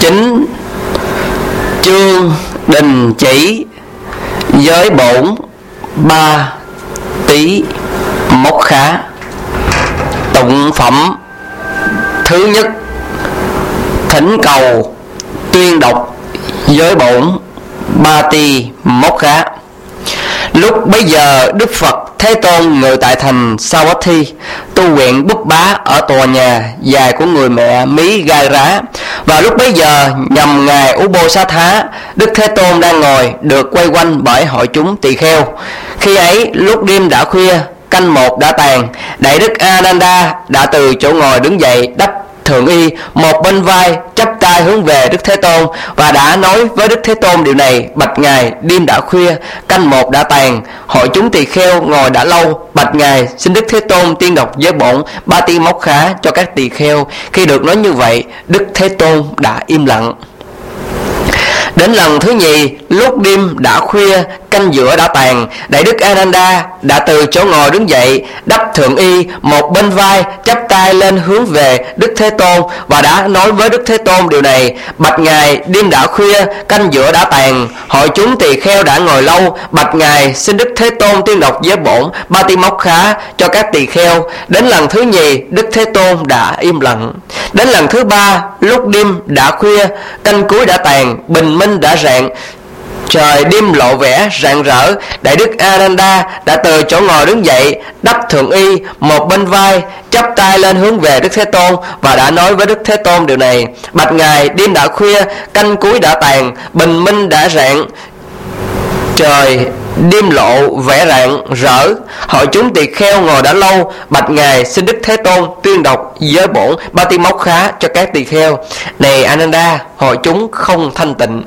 Chính chương đình chỉ giới bổn 3 tí mốc khá. Tụng phẩm thứ nhất: thỉnh cầu tuyên đọc giới bổn 3 tí mốc khá. Lúc bấy giờ Đức Phật Thế Tôn ngự tại thành Savatthi, tu nguyện búp bá ở tòa nhà dài của người mẹ Mí Gai Rá. Và lúc bấy giờ nhằm ngày Ubosatha, Đức Thế Tôn đang ngồi được quay quanh bởi hội chúng tỳ kheo. Khi ấy lúc đêm đã khuya, canh một đã tàn, Đại Đức Ananda đã từ chỗ ngồi đứng dậy, đắp thượng y, một bên vai, chắp tay hướng về Đức Thế Tôn và đã nói với Đức Thế Tôn điều này: bạch ngài, đêm đã khuya, canh một đã tàn, hội chúng tỳ kheo ngồi đã lâu, bạch ngài, xin Đức Thế Tôn tuyên đọc giới bổn 3 tí mốc khá cho các tỳ kheo. Khi được nói như vậy, Đức Thế Tôn đã im lặng. Đến lần thứ nhì, lúc đêm đã khuya, canh giữa đã tàn, Đại Đức Ananda đã từ chỗ ngồi đứng dậy, đắp thượng y, một bên vai, chắp tay lên hướng về Đức Thế Tôn và đã nói với Đức Thế Tôn điều này: bạch ngài, đêm đã khuya, canh giữa đã tàn, hội chúng tỳ kheo đã ngồi lâu, bạch ngài, xin Đức Thế Tôn tuyên đọc giới bổn 3 tí mốc khá cho các tỳ kheo. Đến lần thứ nhì, Đức Thế Tôn đã im lặng. Đến lần thứ ba, lúc đêm đã khuya, canh cuối đã tàn, bình minh đã rạng, trời đêm lộ vẻ rạng rỡ, Đại Đức Ananda đã từ chỗ ngồi đứng dậy, đắp thượng y, một bên vai, chắp tay lên hướng về Đức Thế Tôn và đã nói với Đức Thế Tôn điều này: bạch ngài, đêm đã khuya, canh cuối đã tàn, bình minh đã rạng, trời đêm lộ vẻ rạng rỡ, hội chúng tỳ kheo ngồi đã lâu, bạch ngài, xin Đức Thế Tôn tuyên đọc giới bổn 3 tí mốc khá cho các tỳ kheo. Này Ananda, hội chúng không thanh tịnh.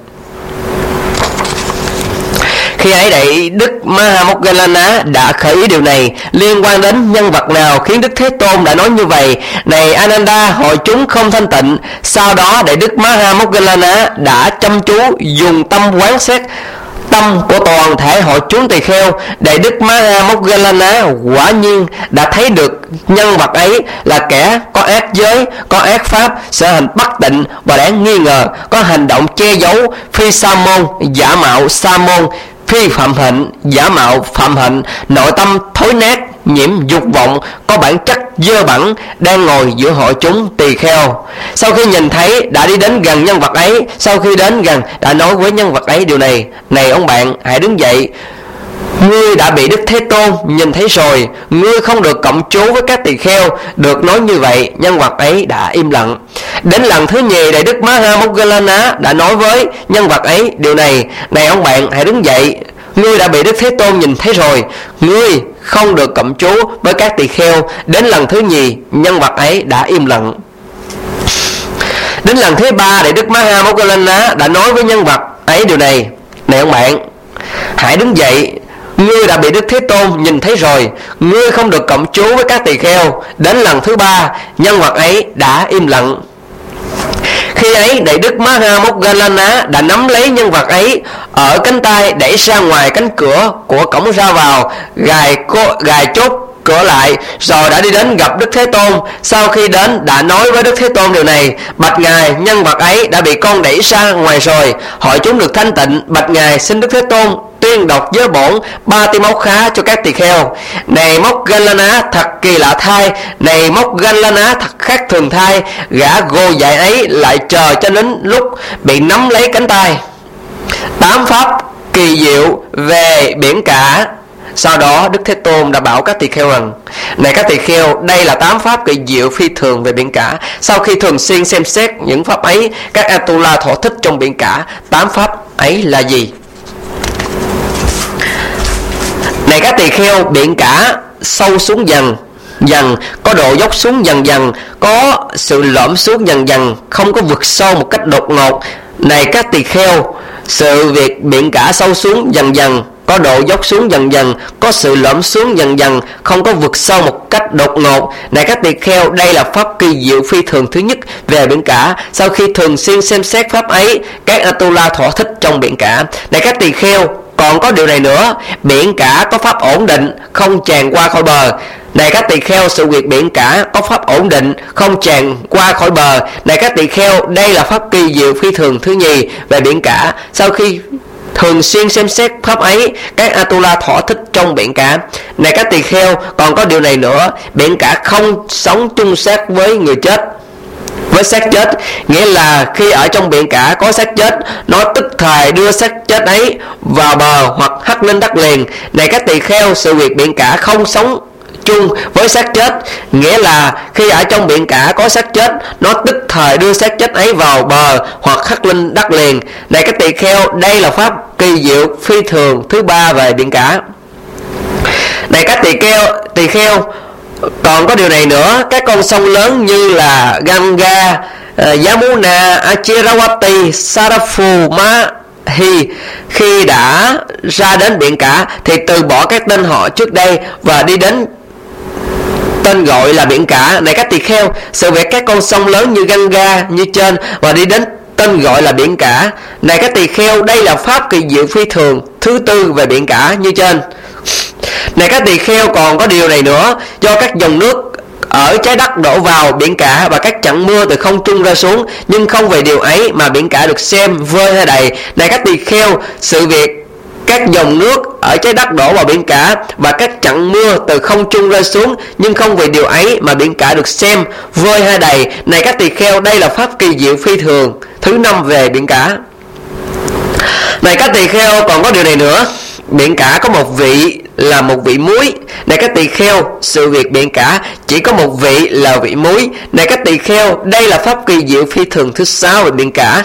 Khi ấy Đại Đức Mahamoggallana đã khởi ý điều này: liên quan đến nhân vật nào khiến Đức Thế Tôn đã nói như vậy? Này Ananda, hội chúng không thanh tịnh. Sau đó Đại Đức Mahamoggallana đã chăm chú dùng tâm quán xét tâm của toàn thể hội chúng tỳ kheo. Đại Đức Mahamoggallana quả nhiên đã thấy được nhân vật ấy là kẻ có ác giới, có ác pháp, sở hành bất tịnh và đáng nghi ngờ, có hành động che giấu, phi sa môn, giả mạo sa môn, phi phạm hạnh, giả mạo phạm hạnh, nội tâm thối nát, nhiễm dục vọng, có bản chất dơ bẩn, đang ngồi giữa hội chúng tỳ kheo. Sau khi nhìn thấy, đã đi đến gần nhân vật ấy. Sau khi đến gần, đã nói với nhân vật ấy điều này: này ông bạn, hãy đứng dậy, ngươi đã bị Đức Thế Tôn nhìn thấy rồi, ngươi không được cộng chú với các tỳ kheo. Được nói như vậy, nhân vật ấy đã im lặng. Đến lần thứ nhì, Đại Đức Mahamoggallana đã nói với nhân vật ấy điều này: này ông bạn, hãy đứng dậy, ngươi đã bị Đức Thế Tôn nhìn thấy rồi, ngươi không được cộng chú với các tỳ kheo. Đến lần thứ nhì, nhân vật ấy đã im lặng. Đến lần thứ ba, Đại Đức Mahamoggallana đã nói với nhân vật ấy điều này: này ông bạn, hãy đứng dậy, ngươi đã bị Đức Thế Tôn nhìn thấy rồi, ngươi không được cộng chú với các tỳ kheo. Đến lần thứ ba, nhân vật ấy đã im lặng. Khi ấy Đại Đức Mahamoggallana đã nắm lấy nhân vật ấy ở cánh tay, đẩy ra ngoài cánh cửa của cổng ra vào, gài chốt cửa lại, rồi đã đi đến gặp Đức Thế Tôn. Sau khi đến, đã nói với Đức Thế Tôn điều này: bạch ngài, nhân vật ấy đã bị con đẩy ra ngoài rồi, hội chúng được thanh tịnh. Bạch ngài, xin Đức Thế Tôn tuyên đọc giới bổn 3 tí mốc khá cho các tỳ kheo. Này Moggallana thật kỳ lạ thay, này Moggallana thật khác thường thay. Gã gô dại ấy lại chờ cho đến lúc bị nắm lấy cánh tay. 8 pháp kỳ diệu về biển cả. Sau đó Đức Thế Tôn đã bảo các tỳ kheo rằng: này các tỳ kheo, đây là 8 pháp kỳ diệu phi thường về biển cả. Sau khi thường xuyên xem xét những pháp ấy, các Atula thọ thích trong biển cả. 8 pháp ấy là gì? Này các tỳ kheo, biển cả sâu xuống dần dần, có độ dốc xuống dần dần, có sự lõm xuống dần dần, không có vực sâu một cách đột ngột. Này các tỳ kheo, sự việc biển cả sâu xuống dần dần, có độ dốc xuống dần dần, có sự lõm xuống dần dần, không có vực sâu một cách đột ngột. Này các tỳ kheo, đây là pháp kỳ diệu phi thường thứ nhất về biển cả. Sau khi thường xuyên xem xét pháp ấy, các Atula thọ thích trong biển cả. Này các tỳ kheo, còn có điều này nữa: biển cả có pháp ổn định, không tràn qua khỏi bờ. Này các tỳ kheo, sự việc biển cả có pháp ổn định, không tràn qua khỏi bờ. Này các tỳ kheo, đây là pháp kỳ diệu phi thường thứ nhì về biển cả. Sau khi thường xuyên xem xét pháp ấy, các Atula thỏa thích trong biển cả. Này các tỳ kheo, còn có điều này nữa, biển cả không sống chung xác với người chết, với xác chết, nghĩa là khi ở trong biển cả có xác chết, nó tức thời đưa xác chết ấy vào bờ hoặc hất lên đất liền. Này các tỳ kheo, sự việc biển cả không sống chung với xác chết, nghĩa là khi ở trong biển cả có xác chết, nó tức thời đưa xác chết ấy vào bờ hoặc hất lên đất liền. Này các tỳ kheo, đây là pháp kỳ diệu phi thường thứ ba về biển cả. Này các tỳ kheo, còn có điều này nữa, các con sông lớn như là Ganga, Yamuna, Achirawati, Sarafu, Mahi khi đã ra đến biển cả thì từ bỏ các tên họ trước đây và đi đến tên gọi là biển cả. Này các tỳ kheo, sự việc các con sông lớn như Ganga như trên và đi đến tên gọi là biển cả. Này các tỳ kheo, đây là pháp kỳ diệu phi thường thứ tư về biển cả như trên. Này các tỳ kheo, còn có điều này nữa, do các dòng nước ở trái đất đổ vào biển cả và các trận mưa từ không trung ra xuống, nhưng không về điều ấy mà biển cả được xem vơi hay đầy. Này các tỳ kheo, sự việc các dòng nước ở trái đất đổ vào biển cả và các trận mưa từ không trung rơi xuống, nhưng không vì điều ấy mà biển cả được xem vơi hay đầy. Này các tỳ kheo, đây là pháp kỳ diệu phi thường thứ năm về biển cả. Này các tỳ kheo, còn có điều này nữa, biển cả có một vị là một vị muối. Này các tỳ kheo, sự việc biển cả chỉ có một vị là vị muối. Này các tỳ kheo, đây là pháp kỳ diệu phi thường thứ sáu về biển cả.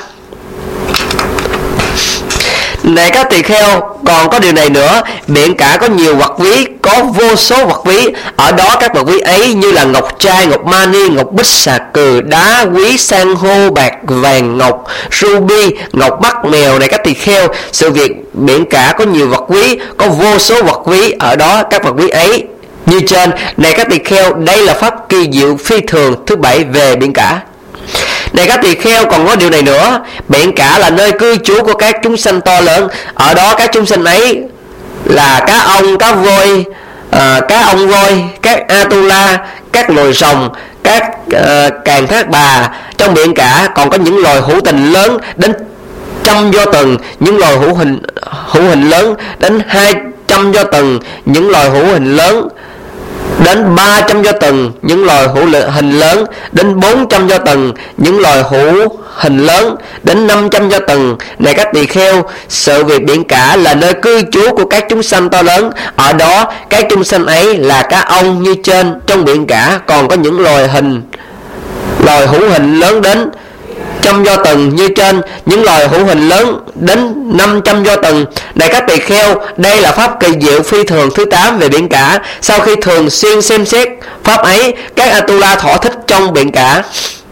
Này các tỳ kheo, còn có điều này nữa, biển cả có nhiều vật ví, có vô số vật ví. Ở đó các vật ví ấy như là ngọc trai, ngọc mani, ngọc bích xà cừ, đá quý, san hô, bạc, vàng, ngọc, ruby, ngọc mắt mèo. Này các tỳ kheo, sự việc biển cả có nhiều vật ví, có vô số vật ví. Ở đó các vật ví ấy như trên. Này các tỳ kheo, đây là pháp kỳ diệu phi thường thứ bảy về biển cả. Này các tỳ kheo, còn có điều này nữa, biển cả là nơi cư trú của các chúng sanh to lớn. Ở đó các chúng sanh ấy là cá ong, cá voi, cá ong voi, các Atula, các loài rồng, các càng thác bà. Trong biển cả còn có những loài hữu tình lớn đến 100 do tuần, những loài hữu hình lớn đến 200 do tuần, những loài hữu hình lớn đến 300 do tuần, những loài hữu hình lớn đến 400 do tuần, những loài hữu hình lớn đến 500 do tuần. Này các tỳ kheo, sự việc biển cả là nơi cư trú của các chúng sanh to lớn. Ở đó các chúng sanh ấy là cá ong như trên. Trong biển cả còn có những loài hữu hình lớn đến 100 do tuần như trên, những loài hữu hình lớn đến 500 do tuần. Này các tỳ kheo, đây là pháp kỳ diệu phi thường thứ 8 về biển cả. Sau khi thường xuyên xem xét pháp ấy, các Atula thỏa thích trong biển cả.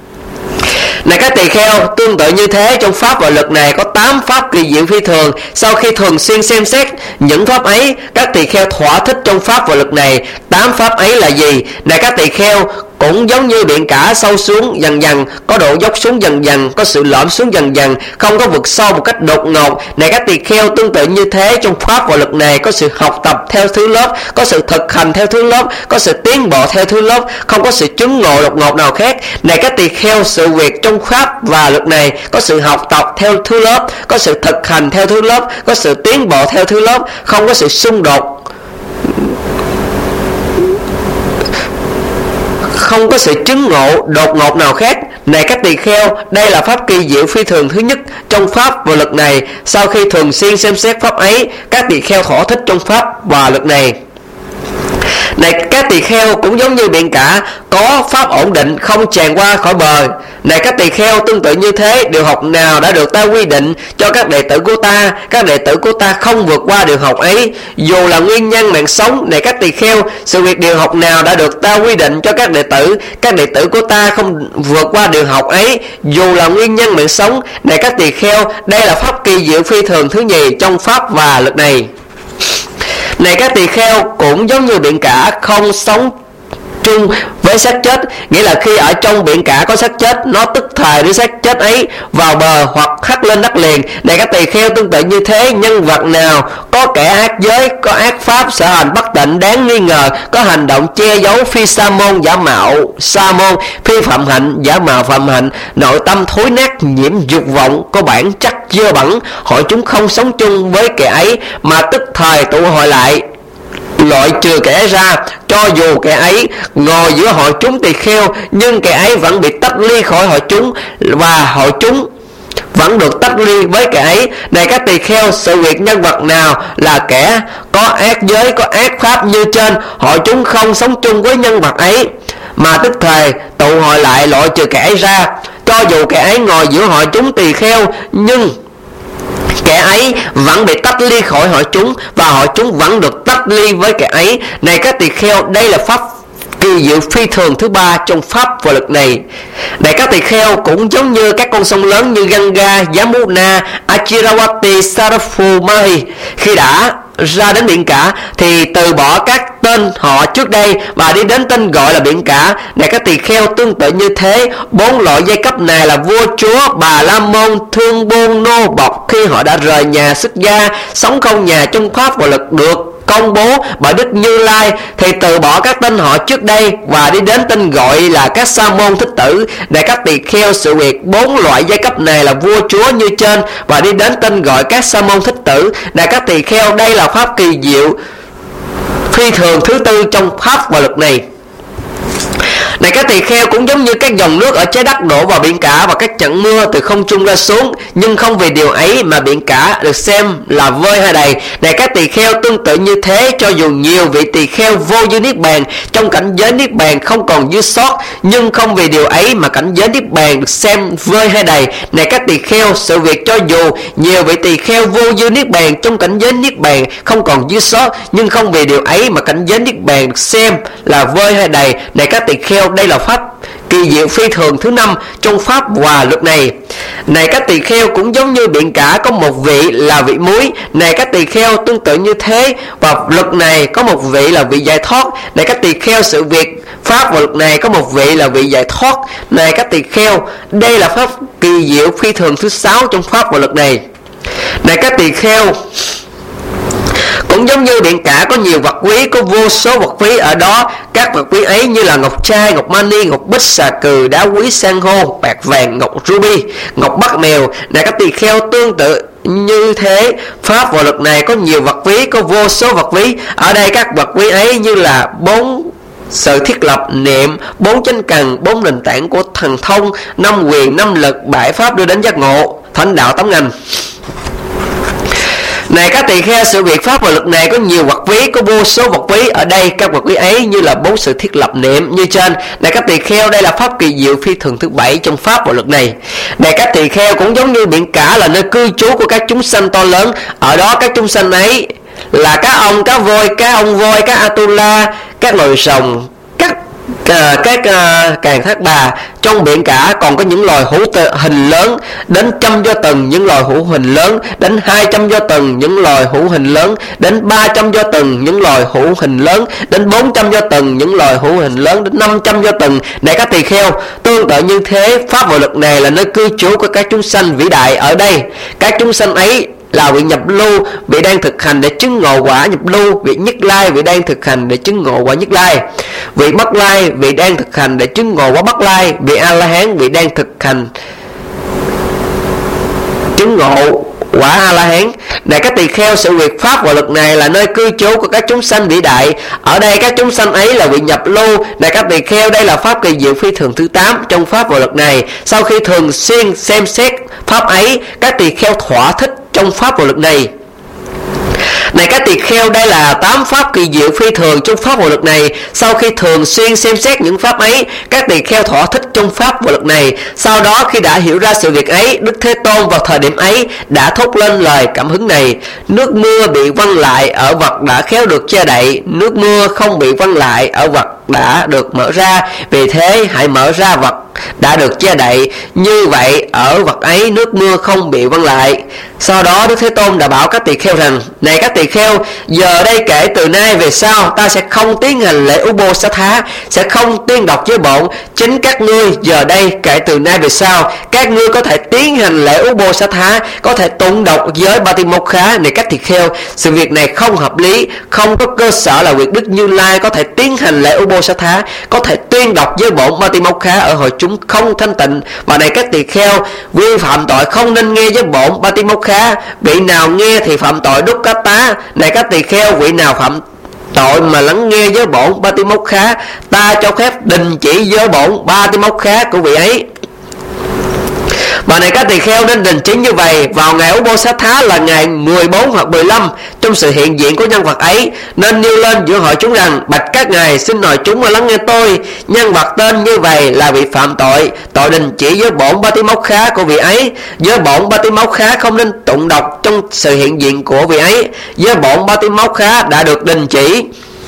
Này các tỳ kheo, tương tự như thế, trong pháp và luật này có 8 pháp kỳ diệu phi thường. Sau khi thường xuyên xem xét những pháp ấy, các tỳ kheo thỏa thích trong pháp và luật này. 8 pháp ấy là gì? Này các tỳ kheo, cũng giống như biển cả sâu xuống dần dần, có độ dốc xuống dần dần, có sự lõm xuống dần dần, không có vực sâu một cách đột ngột. Này các tỳ kheo, tương tự như thế, trong pháp và luật này có sự học tập theo thứ lớp, có sự thực hành theo thứ lớp, có sự tiến bộ theo thứ lớp, không có sự chứng ngộ đột ngột nào khác. Này các tỳ kheo, sự việc trong pháp và luật này có sự học tập theo thứ lớp, có sự thực hành theo thứ lớp, có sự tiến bộ theo thứ lớp, không có sự xung đột, không có sự chứng ngộ đột ngột nào khác. Này các tỳ kheo, đây là pháp kỳ diệu phi thường thứ nhất trong pháp và luật này. Sau khi thường xuyên xem xét pháp ấy, các tỳ kheo thỏa thích trong pháp và luật này. Này các tỳ kheo, cũng giống như biển cả có pháp ổn định, không tràn qua khỏi bờ. Này các tỳ kheo, tương tự như thế, điều học nào đã được ta quy định cho các đệ tử của ta, các đệ tử của ta không vượt qua điều học ấy, dù là nguyên nhân mạng sống. Này các tỳ kheo, sự việc điều học nào đã được ta quy định cho các đệ tử của ta không vượt qua điều học ấy, dù là nguyên nhân mạng sống. Này các tỳ kheo, đây là pháp kỳ diệu phi thường thứ nhì trong pháp và luật này. Này các tỳ kheo, cũng giống như biển cả không sống chung với xác chết, nghĩa là khi ở trong biển cả có xác chết, nó tức thời đưa xác chết ấy vào bờ hoặc hắt lên đất liền. Này các tỳ kheo, tương tự như thế, nhân vật nào có kẻ ác giới, có ác pháp, sở hành bất tịnh đáng nghi ngờ, có hành động che giấu, phi sa môn giả mạo sa môn, phi phạm hạnh giả mạo phạm hạnh, nội tâm thối nát nhiễm dục vọng, có bản chất dơ bẩn, hội chúng không sống chung với kẻ ấy mà tức thời tụ hội lại loại trừ kẻ ra, cho dù kẻ ấy ngồi giữa hội chúng tỳ kheo, nhưng kẻ ấy vẫn bị tách ly khỏi hội chúng, và hội chúng vẫn được tách ly với kẻ ấy. Này các tỳ kheo, sự việc nhân vật nào là kẻ có ác giới, có ác pháp như trên, hội chúng không sống chung với nhân vật ấy mà tức thời tụ hội lại loại trừ kẻ ấy ra, cho dù kẻ ấy ngồi giữa hội chúng tỳ kheo, nhưng kẻ ấy vẫn bị tách ly khỏi hội chúng, và hội chúng vẫn được tách ly với kẻ ấy. Này các tỳ kheo, đây là pháp kỳ diệu phi thường thứ ba trong pháp và lực này. Này các tỳ kheo, cũng giống như các con sông lớn như Ganga, Yamuna, Achirawati, Sarasvati, khi đã ra đến biển cả thì từ bỏ các tên họ trước đây và đi đến tên gọi là biển cả. Này các tỳ kheo, tương tự như thế, bốn loại giai cấp này là vua chúa, bà la môn, thương buôn, nô bộc, khi họ đã rời nhà xuất gia, sống không nhà trong pháp và lực được công bố bởi Đức Như Lai thì từ bỏ các tên họ trước đây và đi đến tên gọi là các sa môn thích tử. Để các tỳ kheo, sự việc bốn loại giai cấp này là vua chúa như trên và đi đến tên gọi các sa môn thích tử. Để các tỳ kheo, đây là pháp kỳ diệu phi thường thứ tư trong pháp và lực này. Này các tỳ kheo, cũng giống như các dòng nước ở trái đất đổ vào biển cả và các trận mưa từ không trung ra xuống, nhưng không vì điều ấy mà biển cả được xem là vơi hay đầy. Này các tỳ kheo, tương tự như thế, cho dù nhiều vị tỳ kheo vô dư niết bàn trong cảnh giới niết bàn không còn dư sót, nhưng không vì điều ấy mà cảnh giới niết bàn được xem vơi hay đầy. Này các tỳ kheo, sự việc cho dù nhiều vị tỳ kheo vô dư niết bàn trong cảnh giới niết bàn không còn dư sót, nhưng không vì điều ấy mà cảnh giới niết bàn được xem là vơi hay đầy. Này các tỳ kheo, đây là pháp kỳ diệu phi thường thứ năm trong pháp hòa luật này. Này các tỳ kheo, cũng giống như biển cả có một vị là vị muối. Này các tỳ kheo, tương tự như thế, và luật này có một vị là vị giải thoát. Này các tỳ kheo, sự việc pháp và luật này có một vị là vị giải thoát. Này các tỳ kheo, đây là pháp kỳ diệu phi thường thứ sáu trong pháp và luật này. Này các tỳ kheo, cũng giống như biển cả có nhiều vật quý, có vô số vật quý ở đó. Các vật quý ấy như là ngọc trai, ngọc mani, ngọc bích, xà cừ, đá quý, san hô, bạc vàng, ngọc ruby, ngọc bắc mèo. Này các tỳ kheo, tương tự như thế, pháp và luật này có nhiều vật quý, có vô số vật quý. Ở đây các vật quý ấy như là bốn sự thiết lập, niệm, bốn chánh cần, bốn nền tảng của thần thông, năm quyền, năm lực, bảy pháp đưa đến giác ngộ, thánh đạo tám ngành. Này các tỳ kheo, sự việc pháp và lực này có nhiều vật quý, có vô số vật quý. Ở đây các vật quý ấy như là bốn sự thiết lập niệm như trên. Này các tỳ kheo, đây là pháp kỳ diệu phi thường thứ bảy trong pháp và lực này. Này các tỳ kheo, cũng giống như biển cả là nơi cư trú của các chúng sanh to lớn. Ở đó các chúng sanh ấy là các ong, cá voi, các ông voi, các atula, các loài rồng, các càng thác bà. Trong biển cả còn có những loài hữu hình lớn đến 100 do tuần, những loài hữu hình lớn đến 200 do tuần, những loài hữu hình lớn đến 300 do tuần, những loài hữu hình lớn đến 400 do tuần, những loài hữu hình lớn đến 500 do tuần. Này các tỳ kheo, tương tự như thế, pháp và lực này là nơi cư trú của các chúng sanh vĩ đại. Ở đây các chúng sanh ấy là vị nhập lưu, vị đang thực hành để chứng ngộ quả nhập lưu; vị nhất lai, vị đang thực hành để chứng ngộ quả nhất lai; vị bất lai, vị đang thực hành để chứng ngộ quả bất lai; vị a la hán, vị đang thực hành chứng ngộ quả a la hán. Này các tỳ kheo, sự việc pháp và lực này là nơi cư trú của các chúng sanh vĩ đại. Ở đây các chúng sanh ấy là vị nhập lưu. Này các tỳ kheo, đây là pháp kỳ diệu phi thường thứ 8 trong pháp và lực này. Sau khi thường xuyên xem xét pháp ấy, các tỳ kheo thỏa thích trong pháp và lực này. Này các tỳ kheo, đây là 8 pháp kỳ diệu phi thường trong pháp và lực này. Sau khi thường xuyên xem xét những pháp ấy, các tỳ kheo thỏa thích trong pháp và lực này. Sau đó khi đã hiểu ra sự việc ấy, Đức Thế Tôn vào thời điểm ấy đã thốt lên lời cảm hứng này: nước mưa bị văng lại ở vật đã khéo được che đậy, nước mưa không bị văng lại ở vật đã được mở ra. Vì thế hãy mở ra vật đã được che đậy. Như vậy ở vật ấy nước mưa không bị vâng lại. Sau đó Đức Thế Tôn đã bảo các tỳ kheo rằng: này các tỳ kheo, giờ đây kể từ nay về sau ta sẽ không tiến hành lễ Uposatha, sẽ không tuyên đọc với bổn. Chính các ngươi giờ đây kể từ nay về sau, các ngươi có thể tiến hành lễ Uposatha, có thể tụng đọc giới Patimokkha. Này các tỳ kheo, sự việc này không hợp lý, không có cơ sở là việc Đức Như Lai có thể tiến hành lễ Uposatha, có thể tuyên đọc với bổn Patimokkha ở hội chúng không thanh tịnh. Và này các tỳ kheo, vi phạm tội không nên nghe với bổn Patimokkha, vị nào nghe thì phạm tội Dukkata. Này các tỳ kheo, vị nào phạm tội mà lắng nghe với bổn Patimokkha, ta cho phép đình chỉ với bổn Patimokkha của vị ấy. Và này các tỳ kheo nên đình chỉ như vậy vào ngày Uposatha là ngày 14 hoặc 15 trong sự hiện diện của nhân vật ấy, nên nêu lên giữa hội chúng rằng: bạch các ngài, xin nội chúng mà lắng nghe tôi. Nhân vật tên như vậy là bị phạm tội, tội đình chỉ với bổn Patimokkha của vị ấy. Với bổn Patimokkha không nên tụng đọc trong sự hiện diện của vị ấy. Với bổn Patimokkha đã được đình chỉ.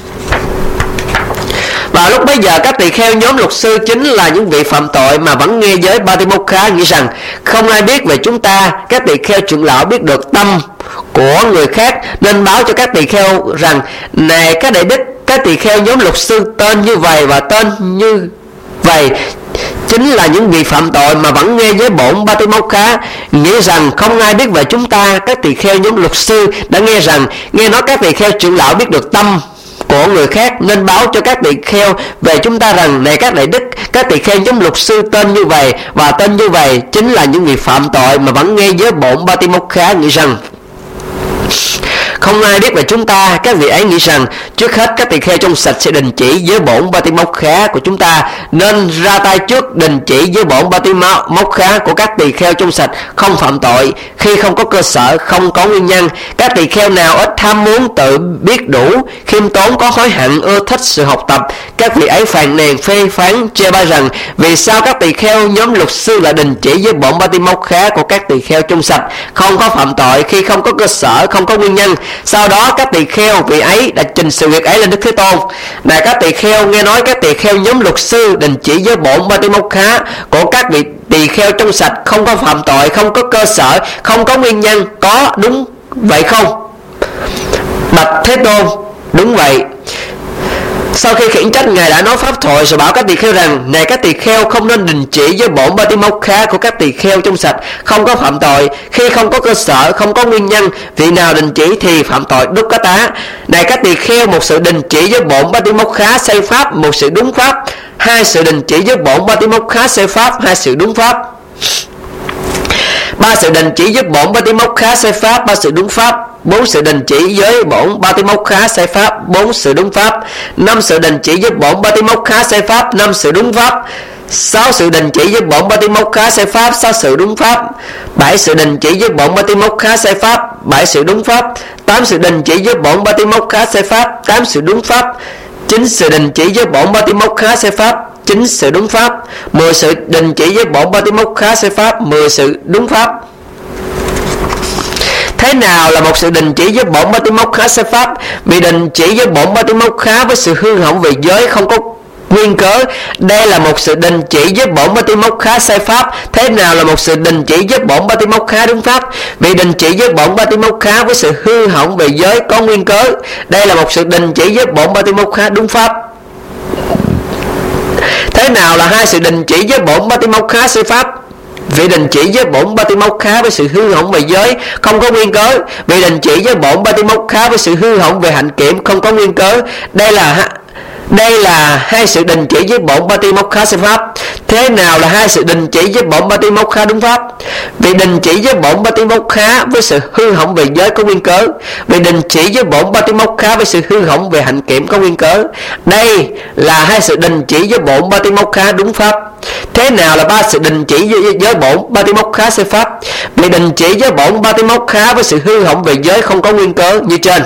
Và lúc bấy giờ các tỳ kheo nhóm luật sư chính là những vị phạm tội mà vẫn nghe giới Patimokkha nghĩ rằng không ai biết về chúng ta. Các tỳ kheo trưởng lão biết được tâm của người khác nên báo cho các tỳ kheo rằng: này các đại đức, các tỳ kheo nhóm luật sư tên như vậy và tên như vậy chính là những vị phạm tội mà vẫn nghe với bổn Patimokkha nghĩ rằng không ai biết về chúng ta. Các tỳ kheo nhóm luật sư đã nghe rằng, nghe nói các tỳ kheo trưởng lão biết được tâm của người khác nên báo cho các tỳ kheo về chúng ta rằng: này các đại đức, các tỳ kheo nhóm luật sư tên như vậy và tên như vậy chính là những vị phạm tội mà vẫn nghe với bổn Patimokkha nghĩ rằng không ai biết về chúng ta. Các vị ấy nghĩ rằng trước hết các tỳ kheo trong sạch sẽ đình chỉ với bổn Patimokkha của chúng ta, nên ra tay trước đình chỉ với bổn Patimokkha của các tỳ kheo trong sạch không phạm tội khi không có cơ sở, không có nguyên nhân. Các tỳ kheo nào ít tham muốn, tự biết đủ, khiêm tốn, có hối hận, ưa thích sự học tập, các vị ấy phàn nàn phê phán chê bai rằng: vì sao các tỳ kheo nhóm luật sư lại đình chỉ với bổn Patimokkha của các tỳ kheo trong sạch không có phạm tội khi không có cơ sở, không có nguyên nhân. Sau đó các tỳ kheo vị ấy đã trình sự việc ấy lên Đức Thế Tôn: này các tỳ kheo, nghe nói các tỳ kheo nhóm luật sư đình chỉ với bổn Patimokkha của các vị tỳ kheo trong sạch không có phạm tội, không có cơ sở, không có nguyên nhân, có đúng vậy không? Bạch Thế Tôn: đúng vậy. Sau khi khiển trách, ngài đã nói pháp thoại rồi bảo các tỳ kheo rằng: này các tỳ kheo, không nên đình chỉ với bổn Patimokkha của các tỳ kheo trong sạch không có phạm tội khi không có cơ sở, không có nguyên nhân. Vị nào đình chỉ thì phạm tội Dukkata. Này các tỳ kheo, một sự đình chỉ với bổn Patimokkha sai pháp, một sự đúng pháp. Hai sự đình chỉ với bổn Patimokkha sai pháp, hai sự đúng pháp. Ba sự đình chỉ với bổn Patimokkha sai pháp, ba sự đúng pháp. 4 sự đình chỉ với bổn Patimokkha sai pháp, 4 sự đúng pháp. 5 sự đình chỉ với bổn Patimokkha sai pháp, 5 sự đúng pháp. 6 sự đình chỉ với bổn Patimokkha sai pháp, 6 sự đúng pháp. 7 sự đình chỉ với bổn Patimokkha sai pháp, 7 sự đúng pháp. 8 sự đình chỉ với bổn Patimokkha sai pháp, 8 sự đúng pháp. 9 sự đình chỉ với bổn Patimokkha sai pháp, 9 sự đúng pháp. 10 sự đình chỉ với bổn Patimokkha sai pháp, 10 sự đúng pháp. Thế nào là một sự đình chỉ với bổn Patimokkha sai pháp? Vì đình chỉ với bổn Patimokkha với sự hư hỏng về giới không có nguyên cớ, đây là một sự đình chỉ với bổn Patimokkha sai pháp. Thế nào là một sự đình chỉ với bổn Patimokkha đúng pháp? Vì đình chỉ với bổn Patimokkha với sự hư hỏng về giới có nguyên cớ, đây là một sự đình chỉ với bổn Patimokkha đúng pháp. Thế nào là hai sự đình chỉ với bổn Patimokkha sai pháp? Vì đình chỉ với bổn Patimokkha với sự hư hỏng về giới không có nguyên cớ, vì đình chỉ với bổn Patimokkha với sự hư hỏng về hạnh kiểm không có nguyên cớ, đây là hai sự đình chỉ với bổn Patimokkha sai pháp. Thế nào là hai sự đình chỉ với bổn Patimokkha đúng pháp? Vì đình chỉ với bổn Patimokkha với sự hư hỏng về giới có nguyên cớ, vì đình chỉ với bổn Patimokkha với sự hư hỏng về hạnh kiểm có nguyên cớ, đây là hai sự đình chỉ với bổn Patimokkha đúng pháp. Thế nào là ba sự đình chỉ với bổn Patimokkha sai pháp? Vì đình chỉ với bổn Patimokkha với sự hư hỏng về giới không có nguyên cớ như trên,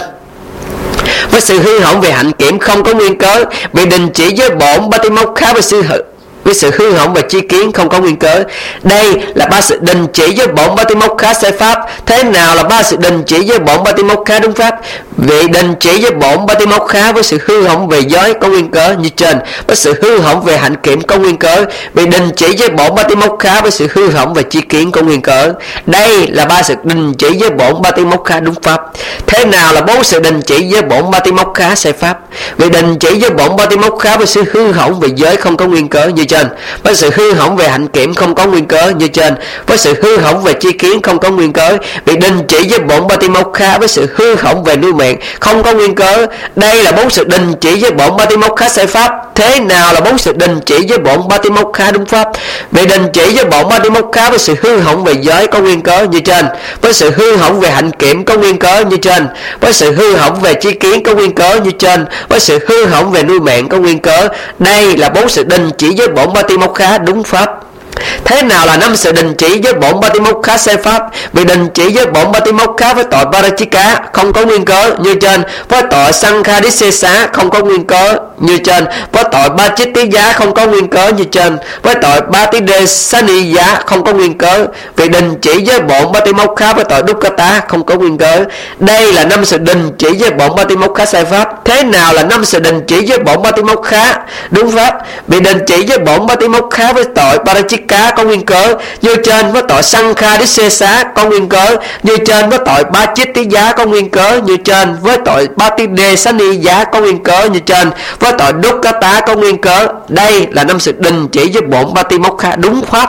với sự hư hỏng về hạnh kiểm không có nguyên cớ, vì đình chỉ với bổn Patimokkha với sự với sự hư hỏng về tri kiến không có nguyên cớ. Đây là ba sự đình chỉ với bổn Patimokkha sai pháp. Thế nào là ba sự đình chỉ với bổn Patimokkha đúng pháp? Vị đình chỉ với bổn Patimokkha với sự hư hỏng về giới có nguyên cớ như trên, với sự hư hỏng về hạnh kiểm có nguyên cớ. Vị đình chỉ với bổn Patimokkha với sự hư hỏng về tri kiến có nguyên cớ. Đây là ba sự đình chỉ với bổn Patimokkha đúng pháp. Thế nào là bốn sự đình chỉ với bổn Patimokkha sai pháp? Vị đình chỉ với bổn Patimokkha với sự hư hỏng về giới không có nguyên cớ như trên, với sự hư hỏng về hạnh kiểm không có nguyên cớ như trên, với sự hư hỏng về tri kiến không có nguyên cớ. Vị đình chỉ với bổn Patimokkha với sự hư hỏng về nuôi miệng không có nguyên cớ. Đây là bốn sự đình chỉ với bổn Patimokkha sai pháp. Thế nào là bốn sự đình chỉ với bổn Patimokkha đúng pháp? Vị đình chỉ với bổn Patimokkha với sự hư hỏng về giới có nguyên cớ như trên, với sự hư hỏng về hạnh kiểm có nguyên cớ như trên, với sự hư hỏng về tri kiến có nguyên cớ như trên, với sự hư hỏng về nuôi miệng có nguyên cớ. Đây là bốn sự đình chỉ với bổn Patimokkha đúng pháp. Thế nào là năm sự đình chỉ với bổn Patimokkha sai pháp? Vì đình chỉ với bổn Patimokkha với tội Parajika không có nguyên cớ như trên, với tội Sankhadisesa không có nguyên cớ như trên, với tội Bachittiya không có nguyên cớ như trên, với tội Patidesaniya không có nguyên cớ. Vì đình chỉ với bổn Patimokkha với tội Dukkata không có nguyên cớ. Đây là năm sự đình chỉ với bổn Patimokkha sai pháp. Thế nào là năm sự đình chỉ với bổn Patimokkha đúng pháp? Vì đình chỉ với bổn Patimokkha với tội Parajika có nguyên cớ như trên, với tội Sankhadisesa có nguyên cớ như trên, với tội Bachittiya có nguyên cớ như trên, với tội Patidesaniya có nguyên cớ như trên, với tội Dukkata có nguyên cớ. Đây là năm sự đình chỉ với bổn Patimokkha đúng pháp.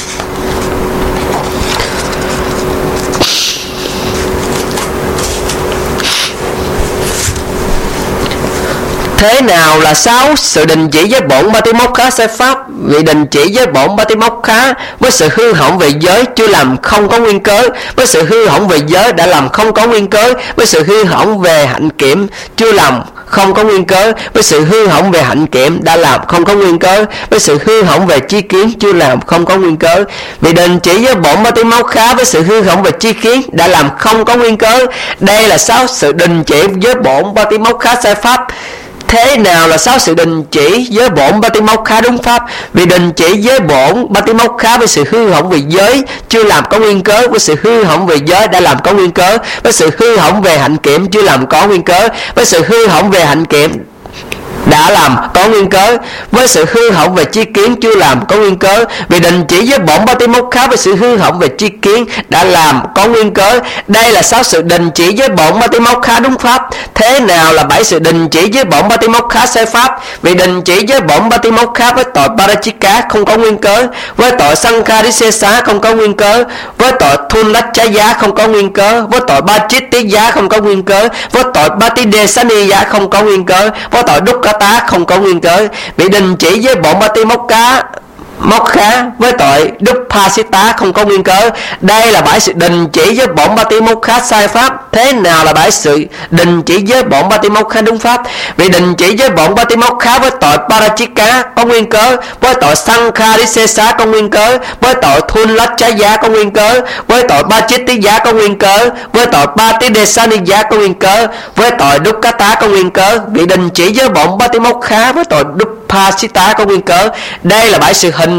Thế nào là 6 sự đình chỉ với bổn Patimokkha sai pháp? Vì đình chỉ với bổn Patimokkha với sự hư hỏng về giới chưa làm không có nguyên cớ, với sự hư hỏng về giới đã làm không có nguyên cớ, với sự hư hỏng về hạnh kiểm chưa làm không có nguyên cớ, với sự hư hỏng về hạnh kiểm đã làm không có nguyên cớ, với sự hư hỏng về tri kiến chưa làm không có nguyên cớ. Vì đình chỉ với bổn Patimokkha với sự hư hỏng về tri kiến đã làm không có nguyên cớ. Đây là 6 sự đình chỉ với bổn Patimokkha sai pháp. Thế nào là 6 sự đình chỉ với bổn Patimokkha đúng pháp? Vì đình chỉ với bổn Patimokkha với sự hư hỏng về giới chưa làm có nguyên cớ, với sự hư hỏng về giới đã làm có nguyên cớ, với sự hư hỏng về hạnh kiểm chưa làm có nguyên cớ, với sự hư hỏng về hạnh kiểm đã làm có nguyên cớ, với sự hư hỏng về tri kiến chưa làm có nguyên cớ. Vì đình chỉ với bổn Patimokkha với sự hư hỏng về tri kiến đã làm có nguyên cớ. Đây là 6 sự đình chỉ với bổn Patimokkha đúng pháp. Thế nào là 7 sự đình chỉ với bổn Patimokkha sai pháp? Vì đình chỉ với bổn Patimokkha với tội Parajika không có nguyên cớ, với tội Sankhadisesa không có nguyên cớ, với tội Thulachaya không có nguyên cớ, với tội Bachittiya không có nguyên cớ, với tội Patidesaniya không có nguyên cớ, với tội Dukkata không có nguyên cớ. Bị đình chỉ với bổn Patimokkha với tội Duppasita không có nguyên cớ. Đây là 7 sự đình chỉ với bổn Patimokkha sai pháp. Thế nào là 7 sự đình chỉ với bổn Patimokkha đúng pháp? Vì đình chỉ với bổn Patimokkha với tội Parajika có nguyên cớ, với tội Sankhadisesa có nguyên cớ, với tội Thulachaya có nguyên cớ, với tội Bachittiya có nguyên cớ, với tội Patidesaniya có nguyên cớ, với tội Dukkata có nguyên cớ. Vì đình chỉ với bổn Patimokkha với tội Duppasita có nguyên cớ. Đây là 7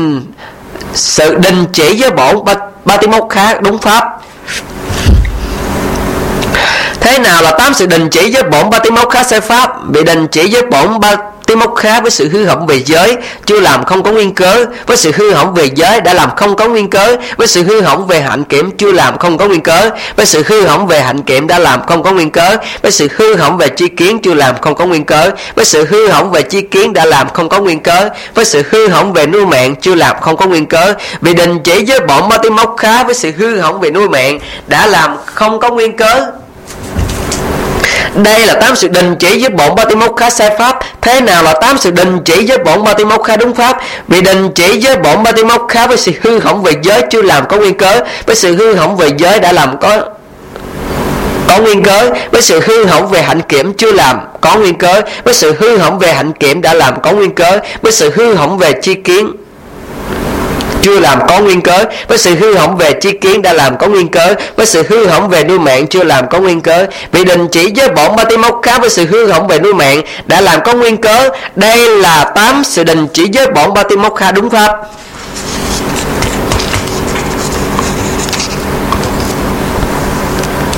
sự đình chỉ với bổn Patimokkha đúng pháp. Thế nào là 8 sự đình chỉ với bổn Patimokkha sai pháp? Bị đình chỉ với bổn Patimokkha với sự hư hỏng về giới chưa làm không có nguyên cớ, với sự hư hỏng về giới đã làm không có nguyên cớ, với sự hư hỏng về hạnh kiểm chưa làm không có nguyên cớ, với sự hư hỏng về hạnh kiểm đã làm không có nguyên cớ, với sự hư hỏng về tri kiến chưa làm không có nguyên cớ, với sự hư hỏng về tri kiến đã làm không có nguyên cớ, với sự hư hỏng về nuôi mạng chưa làm không có nguyên cớ. Vì đình chỉ với bổn Patimokkha với sự hư hỏng về nuôi mạng đã làm không có nguyên cớ. Đây là 8 sự đình chỉ với bổn Patimokkha sai pháp. Thế nào là 8 sự đình chỉ với bổn Patimokkha đúng pháp? Vì đình chỉ với bổn Patimokkha với sự hư hỏng về giới chưa làm có nguyên cớ, với sự hư hỏng về giới đã làm có nguyên cớ, với sự hư hỏng về hạnh kiểm chưa làm có nguyên cớ, với sự hư hỏng về hạnh kiểm đã làm có nguyên cớ, với sự hư hỏng về tri kiến chưa làm có nguyên cớ, với sự hư hỏng về tri kiến đã làm có nguyên cớ, với sự hư hỏng về nuôi mạng chưa làm có nguyên cớ. Vị đình chỉ giới bổn Patimokkha với sự hư hỏng về nuôi mạng đã làm có nguyên cớ. Đây là 8 sự đình chỉ giới bổn Patimokkha đúng pháp.